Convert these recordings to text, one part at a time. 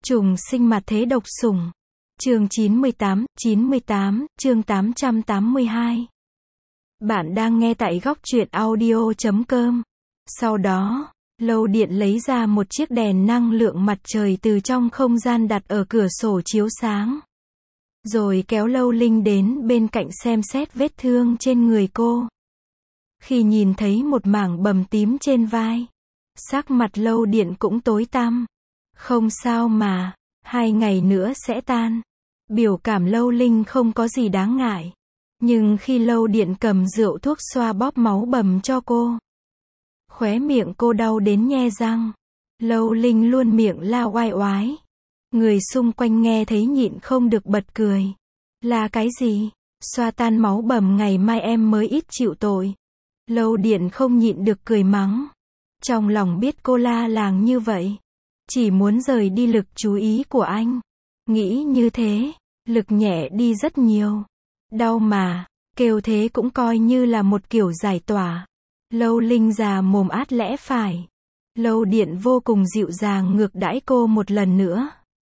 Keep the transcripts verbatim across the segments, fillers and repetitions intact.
Trùng sinh mặt thế độc sủng. Chương chín mươi tám, chín mươi tám, chương tám trăm tám mươi hai. Bạn đang nghe tại góc truyện audio chấm com. Sau đó, Lâu Điện lấy ra một chiếc đèn năng lượng mặt trời từ trong không gian đặt ở cửa sổ chiếu sáng. Rồi kéo Lâu Linh đến bên cạnh xem xét vết thương trên người cô. Khi nhìn thấy một mảng bầm tím trên vai, sắc mặt Lâu Điện cũng tối tăm. Không sao mà, hai ngày nữa sẽ tan. Biểu cảm Lâu Linh không có gì đáng ngại. Nhưng khi Lâu Điện cầm rượu thuốc xoa bóp máu bầm cho cô, khóe miệng cô đau đến nhe răng. Lâu Linh luôn miệng la oai oái. Người xung quanh nghe thấy nhịn không được bật cười. Là cái gì? Xoa tan máu bầm ngày mai em mới ít chịu tội. Lâu Điện không nhịn được cười mắng. Trong lòng biết cô la làng như vậy chỉ muốn rời đi lực chú ý của anh. Nghĩ như thế, lực nhẹ đi rất nhiều. Đau mà, kêu thế cũng coi như là một kiểu giải tỏa. Lâu Linh già mồm át lẽ phải. Lâu Điện vô cùng dịu dàng ngược đãi cô một lần nữa.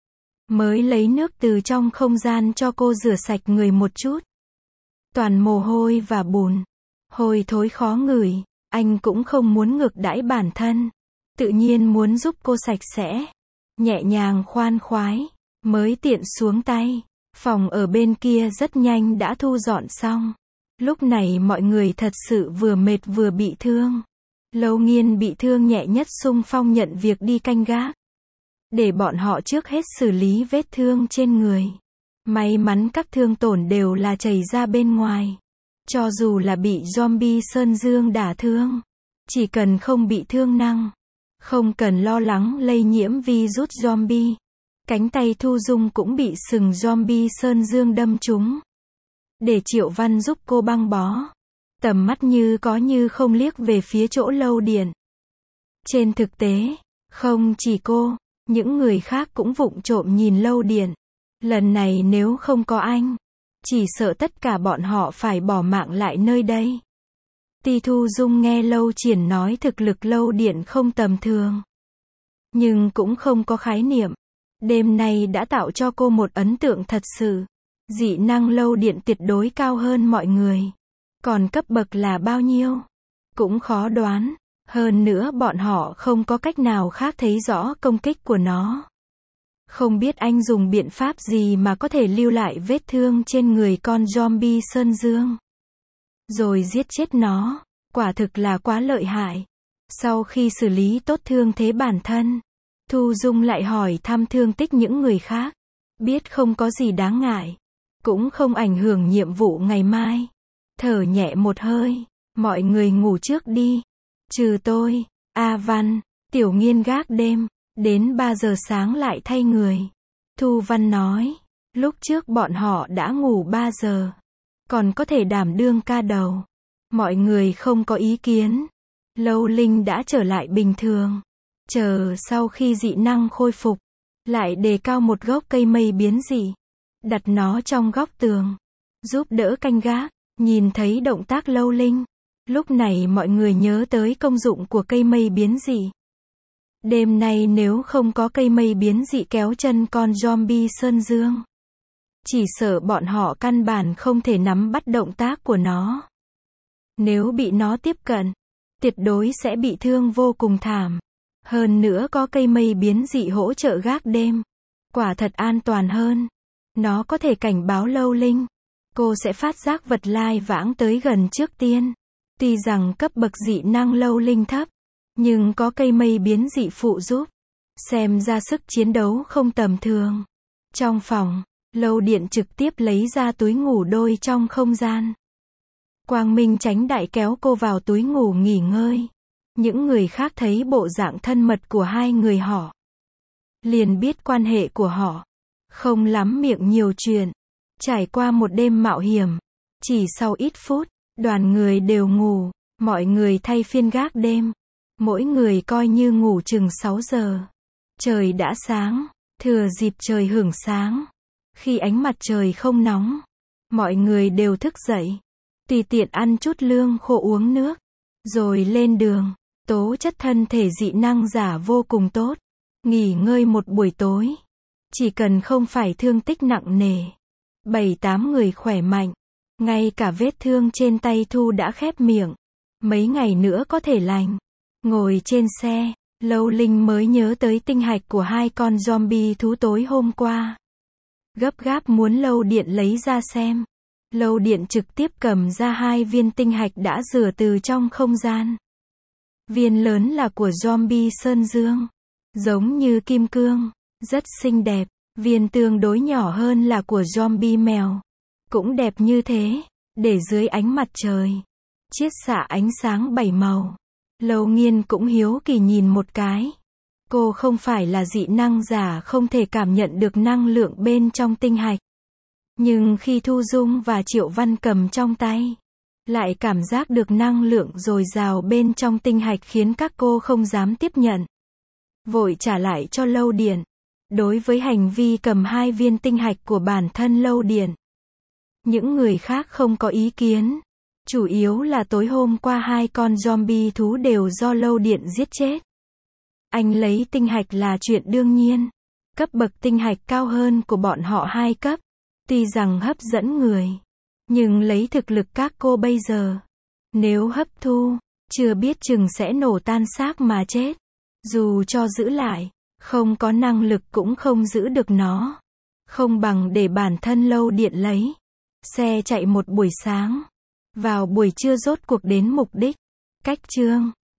Mới lấy nước từ trong không gian cho cô rửa sạch người một chút. Toàn mồ hôi và bùn. Hôi thối khó ngửi. Anh cũng không muốn ngược đãi bản thân. Tự nhiên muốn giúp cô sạch sẽ. Nhẹ nhàng khoan khoái. Mới tiện xuống tay. Phòng ở bên kia rất nhanh đã thu dọn xong. Lúc này mọi người thật sự vừa mệt vừa bị thương. Lâu Nghiên bị thương nhẹ nhất xung phong nhận việc đi canh gác. Để bọn họ trước hết xử lý vết thương trên người. May mắn các thương tổn đều là chảy ra bên ngoài. Cho dù là bị zombie Sơn Dương đả thương, chỉ cần không bị thương nặng, không cần lo lắng lây nhiễm virus zombie. Cánh tay Thu Dung cũng bị sừng zombie Sơn Dương đâm trúng. Để Triệu Văn giúp cô băng bó. Tầm mắt như có như không liếc về phía chỗ Lâu Điện. Trên thực tế, không chỉ cô, những người khác cũng vụng trộm nhìn Lâu Điện. Lần này nếu không có anh, chỉ sợ tất cả bọn họ phải bỏ mạng lại nơi đây. Ti Thu Dung nghe Lâu Triển nói thực lực Lâu Điện không tầm thường, nhưng cũng không có khái niệm. Đêm nay đã tạo cho cô một ấn tượng thật sự. Dị năng Lâu Điện tuyệt đối cao hơn mọi người. Còn cấp bậc là bao nhiêu? Cũng khó đoán. Hơn nữa bọn họ không có cách nào khác thấy rõ công kích của nó. Không biết anh dùng biện pháp gì mà có thể lưu lại vết thương trên người con zombie Sơn Dương. Rồi giết chết nó. Quả thực là quá lợi hại. Sau khi xử lý tốt thương thế bản thân, Thu Dung lại hỏi thăm thương tích những người khác. Biết không có gì đáng ngại. Cũng không ảnh hưởng nhiệm vụ ngày mai. Thở nhẹ một hơi. Mọi người ngủ trước đi. Trừ tôi, A Văn, Tiểu Nghiên gác đêm. Đến ba giờ sáng lại thay người. Thu Văn nói. Lúc trước bọn họ đã ngủ ba giờ. Còn có thể đảm đương ca đầu. Mọi người không có ý kiến. Lâu Linh đã trở lại bình thường. Chờ sau khi dị năng khôi phục, lại đề cao một gốc cây mây biến dị. Đặt nó trong góc tường. Giúp đỡ canh gác. Nhìn thấy động tác Lâu Linh. Lúc này mọi người nhớ tới công dụng của cây mây biến dị. Đêm nay nếu không có cây mây biến dị kéo chân con zombie Sơn Dương, chỉ sợ bọn họ căn bản không thể nắm bắt động tác của nó. Nếu bị nó tiếp cận, tuyệt đối sẽ bị thương vô cùng thảm. Hơn nữa có cây mây biến dị hỗ trợ gác đêm. Quả thật an toàn hơn. Nó có thể cảnh báo Lâu Linh. Cô sẽ phát giác vật lai vãng tới gần trước tiên. Tuy rằng cấp bậc dị năng Lâu Linh thấp, nhưng có cây mây biến dị phụ giúp. Xem ra sức chiến đấu không tầm thường. Trong phòng, Lâu Điện trực tiếp lấy ra túi ngủ đôi trong không gian. Quang Minh Chánh Đại kéo cô vào túi ngủ nghỉ ngơi. Những người khác thấy bộ dạng thân mật của hai người họ, liền biết quan hệ của họ. Không lắm miệng nhiều chuyện. Trải qua một đêm mạo hiểm, chỉ sau ít phút, đoàn người đều ngủ. Mọi người thay phiên gác đêm. Mỗi người coi như ngủ chừng sáu giờ. Trời đã sáng. Thừa dịp trời hửng sáng, khi ánh mặt trời không nóng, mọi người đều thức dậy. Tùy tiện ăn chút lương khô uống nước. Rồi lên đường. Tố chất thân thể dị năng giả vô cùng tốt. Nghỉ ngơi một buổi tối. Chỉ cần không phải thương tích nặng nề. Bảy tám người khỏe mạnh. Ngay cả vết thương trên tay Thu đã khép miệng. Mấy ngày nữa có thể lành. Ngồi trên xe, Lâu Linh mới nhớ tới tinh hạch của hai con zombie thú tối hôm qua. Gấp gáp muốn Lâu Điện lấy ra xem. Lâu Điện trực tiếp cầm ra hai viên tinh hạch đã rửa từ trong không gian. Viên lớn là của zombie Sơn Dương. Giống như kim cương. Rất xinh đẹp. Viên tương đối nhỏ hơn là của zombie mèo. Cũng đẹp như thế. Để dưới ánh mặt trời. Chiết xạ ánh sáng bảy màu. Lâu Nghiên cũng hiếu kỳ nhìn một cái. Cô không phải là dị năng giả không thể cảm nhận được năng lượng bên trong tinh hạch. Nhưng khi Thu Dung và Triệu Văn cầm trong tay, lại cảm giác được năng lượng dồi dào bên trong tinh hạch khiến các cô không dám tiếp nhận. Vội trả lại cho Lâu Điện. Đối với hành vi cầm hai viên tinh hạch của bản thân Lâu Điện, những người khác không có ý kiến. Chủ yếu là tối hôm qua hai con zombie thú đều do Lâu Điện giết chết. Anh lấy tinh hạch là chuyện đương nhiên. Cấp bậc tinh hạch cao hơn của bọn họ hai cấp. Tuy rằng hấp dẫn người, nhưng lấy thực lực các cô bây giờ, nếu hấp thu, chưa biết chừng sẽ nổ tan xác mà chết. Dù cho giữ lại, không có năng lực cũng không giữ được nó. Không bằng để bản thân Lâu Điện lấy. Xe chạy một buổi sáng. Vào buổi trưa rốt cuộc đến mục đích. Cách chương